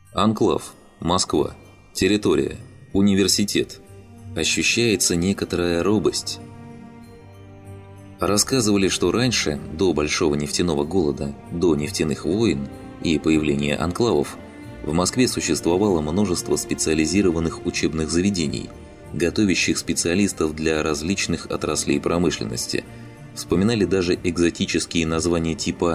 Анклав. Москва. Территория. Университет. Ощущается некоторая робость. Рассказывали, что раньше, до большого нефтяного голода, до нефтяных войн и появления анклавов, в Москве существовало множество специализированных учебных заведений, готовящих специалистов для различных отраслей промышленности. Вспоминали даже экзотические названия типа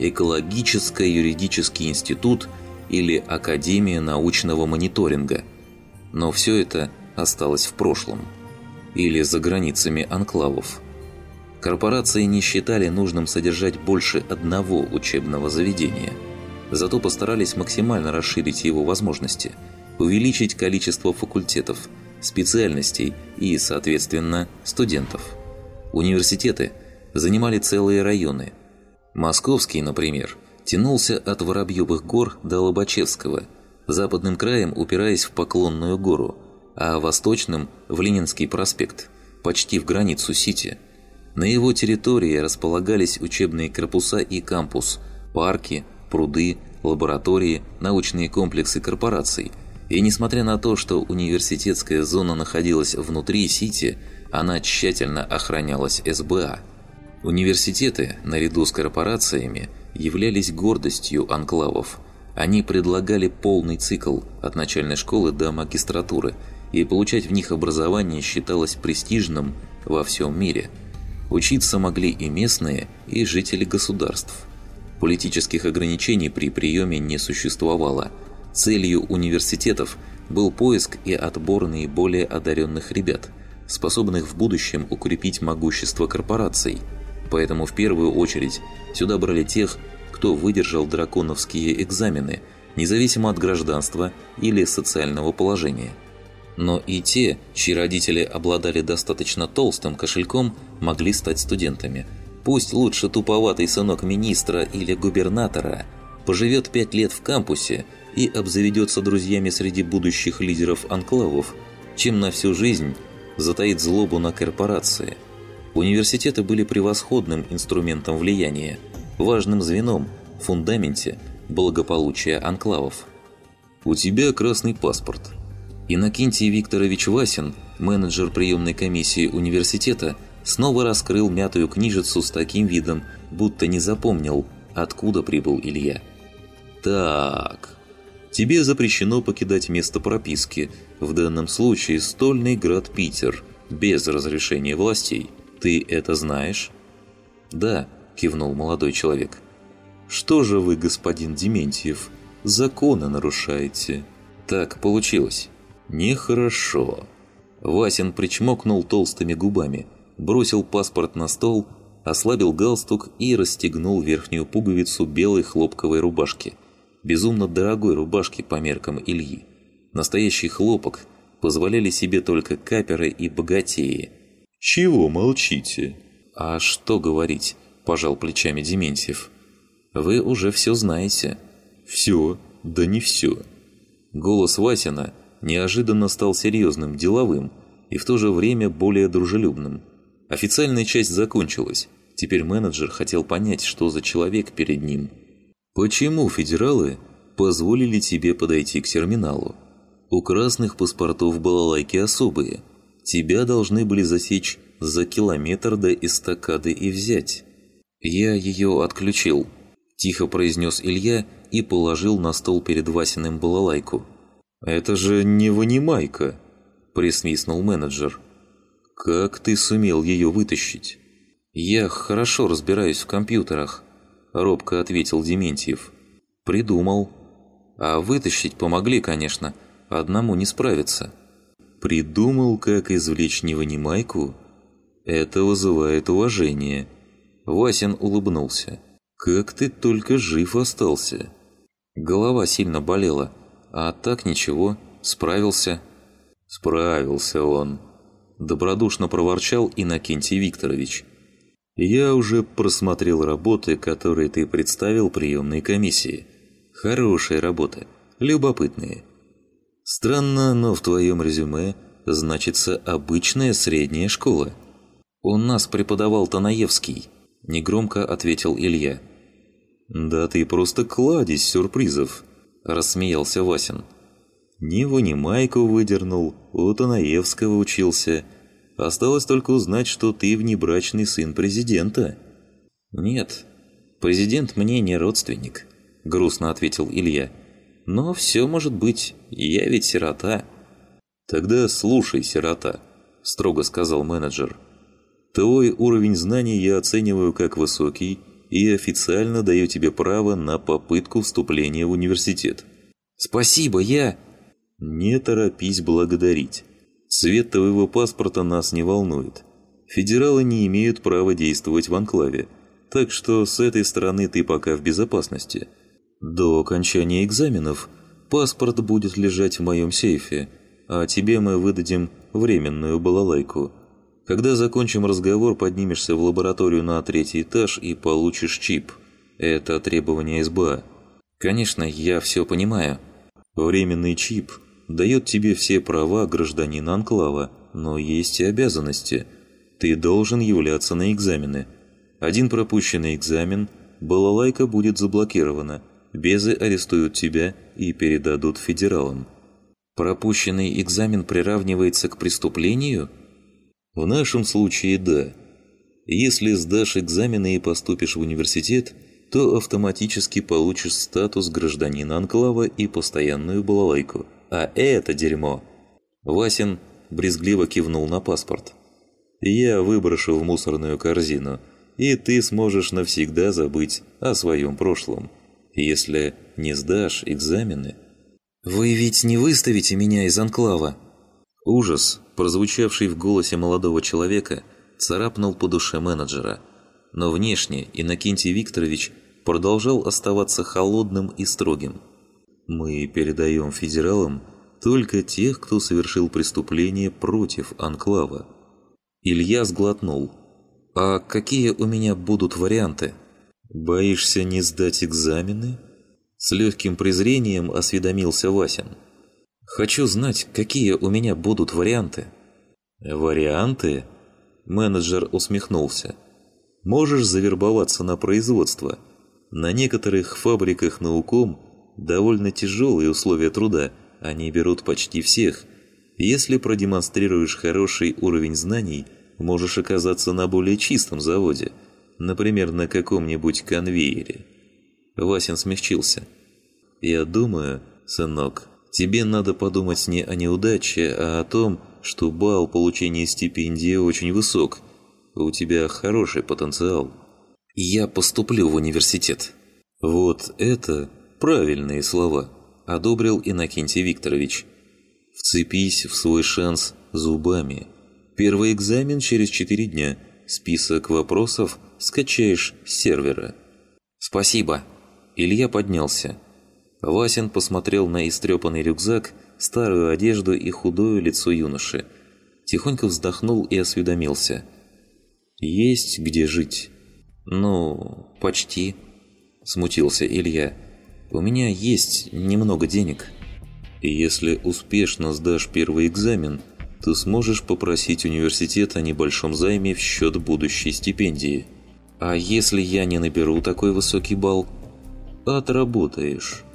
«Экологическо-юридический институт» или «Академия научного мониторинга». Но все это осталось в прошлом. Или за границами анклавов. Корпорации не считали нужным содержать больше одного учебного заведения. Зато постарались максимально расширить его возможности, увеличить количество факультетов, специальностей и, соответственно, студентов. Университеты занимали целые районы. Московский, например, тянулся от Воробьевых гор до Лобачевского, западным краем упираясь в Поклонную гору, а восточным – в Ленинский проспект, почти в границу Сити. На его территории располагались учебные корпуса и кампус, парки, пруды, лаборатории, научные комплексы корпораций. И несмотря на то, что университетская зона находилась внутри Сити, она тщательно охранялась СБА. Университеты, наряду с корпорациями, являлись гордостью анклавов. Они предлагали полный цикл от начальной школы до магистратуры, и получать в них образование считалось престижным во всем мире. Учиться могли и местные, и жители государств. Политических ограничений при приеме не существовало. Целью университетов был поиск и отбор наиболее одаренных ребят, способных в будущем укрепить могущество корпораций. Поэтому в первую очередь сюда брали тех, кто выдержал драконовские экзамены, независимо от гражданства или социального положения. Но и те, чьи родители обладали достаточно толстым кошельком, могли стать студентами. Пусть лучше туповатый сынок министра или губернатора поживет 5 лет в кампусе и обзаведется друзьями среди будущих лидеров анклавов, чем на всю жизнь затаит злобу на корпорации. Университеты были превосходным инструментом влияния, важным звеном в фундаменте благополучия анклавов. «У тебя красный паспорт». Иннокентий Викторович Васин, менеджер приемной комиссии университета, снова раскрыл мятую книжицу с таким видом, будто не запомнил, откуда прибыл Илья. «Так, тебе запрещено покидать место прописки, в данном случае Стольный град Питер, без разрешения властей. Ты это знаешь?» «Да», – кивнул молодой человек. «Что же вы, господин Дементьев, законы нарушаете?» «Так получилось». «Нехорошо». Васин причмокнул толстыми губами, бросил паспорт на стол, ослабил галстук и расстегнул верхнюю пуговицу белой хлопковой рубашки. Безумно дорогой рубашки по меркам Ильи. Настоящий хлопок позволяли себе только каперы и богатеи. «Чего молчите?» «А что говорить?» – пожал плечами Дементьев. «Вы уже все знаете». «Все? Да не все». Голос Васина неожиданно стал серьезным, деловым и в то же время более дружелюбным. Официальная часть закончилась. Теперь менеджер хотел понять, что за человек перед ним. «Почему федералы позволили тебе подойти к терминалу? У красных паспортов балалайки особые. Тебя должны были засечь за километр до эстакады и взять». «Я ее отключил», – тихо произнес Илья и положил на стол перед Васиным балалайку. «Это же не вынимайка», – присвистнул менеджер. «Как ты сумел ее вытащить?» «Я хорошо разбираюсь в компьютерах», – робко ответил Дементьев. «Придумал. А вытащить помогли, конечно, одному не справиться». «Придумал, как извлечь невынимайку? Это вызывает уважение». Васин улыбнулся. «Как ты только жив остался?» Голова сильно болела. А так ничего, справился. Справился он. Добродушно проворчал Иннокентий Викторович. Я уже просмотрел работы, которые ты представил приемной комиссии. Хорошие работы, любопытные. Странно, но в твоем резюме значится обычная средняя школа. У нас преподавал Танаевский, негромко ответил Илья. Да ты просто кладезь сюрпризов. – рассмеялся Васин. «Ни вынимайку выдернул, у Танаевского учился. Осталось только узнать, что ты внебрачный сын президента». «Нет, президент мне не родственник», – грустно ответил Илья. «Но все может быть, я ведь сирота». «Тогда слушай, сирота», – строго сказал менеджер. «Твой уровень знаний я оцениваю как высокий и официально даю тебе право на попытку вступления в университет». «Спасибо, я...» «Не торопись благодарить. Цвет твоего паспорта нас не волнует. Федералы не имеют права действовать в анклаве, так что с этой стороны ты пока в безопасности. До окончания экзаменов паспорт будет лежать в моем сейфе, а тебе мы выдадим временную балалайку. Когда закончим разговор, поднимешься в лабораторию на 3-й этаж и получишь чип. Это требование СБА». «Конечно, я все понимаю». «Временный чип дает тебе все права гражданина анклава, но есть и обязанности. Ты должен являться на экзамены. Один пропущенный экзамен, балалайка будет заблокирована, безы арестуют тебя и передадут федералам». «Пропущенный экзамен приравнивается к преступлению?» «В нашем случае да. Если сдашь экзамены и поступишь в университет, то автоматически получишь статус гражданина анклава и постоянную балалайку. А это дерьмо!» Васин брезгливо кивнул на паспорт. «Я выброшу в мусорную корзину, и ты сможешь навсегда забыть о своем прошлом, если не сдашь экзамены». «Вы ведь не выставите меня из анклава?» Ужас, прозвучавший в голосе молодого человека, царапнул по душе менеджера. Но внешне Иннокентий Викторович продолжал оставаться холодным и строгим. «Мы передаем федералам только тех, кто совершил преступление против анклава». Илья сглотнул. «А какие у меня будут варианты?» «Боишься не сдать экзамены?» С легким презрением осведомился Васин. «Хочу знать, какие у меня будут варианты». «Варианты?» Менеджер усмехнулся. «Можешь завербоваться на производство. На некоторых фабриках науком довольно тяжелые условия труда, они берут почти всех. Если продемонстрируешь хороший уровень знаний, можешь оказаться на более чистом заводе, например, на каком-нибудь конвейере». Васин смягчился. «Я думаю, сынок, тебе надо подумать не о неудаче, а о том, что балл получения стипендии очень высок. У тебя хороший потенциал». «Я поступлю в университет». «Вот это правильные слова», – одобрил Иннокентий Викторович. «Вцепись в свой шанс зубами. Первый экзамен через 4 дня. Список вопросов скачаешь с сервера». «Спасибо». Илья поднялся. Васин посмотрел на истрепанный рюкзак, старую одежду и худое лицо юноши. Тихонько вздохнул и осведомился. «Есть где жить?» «Ну, почти», – смутился Илья. «У меня есть немного денег». «Если успешно сдашь первый экзамен, то сможешь попросить университет о небольшом займе в счет будущей стипендии». «А если я не наберу такой высокий балл?» «Отработаешь».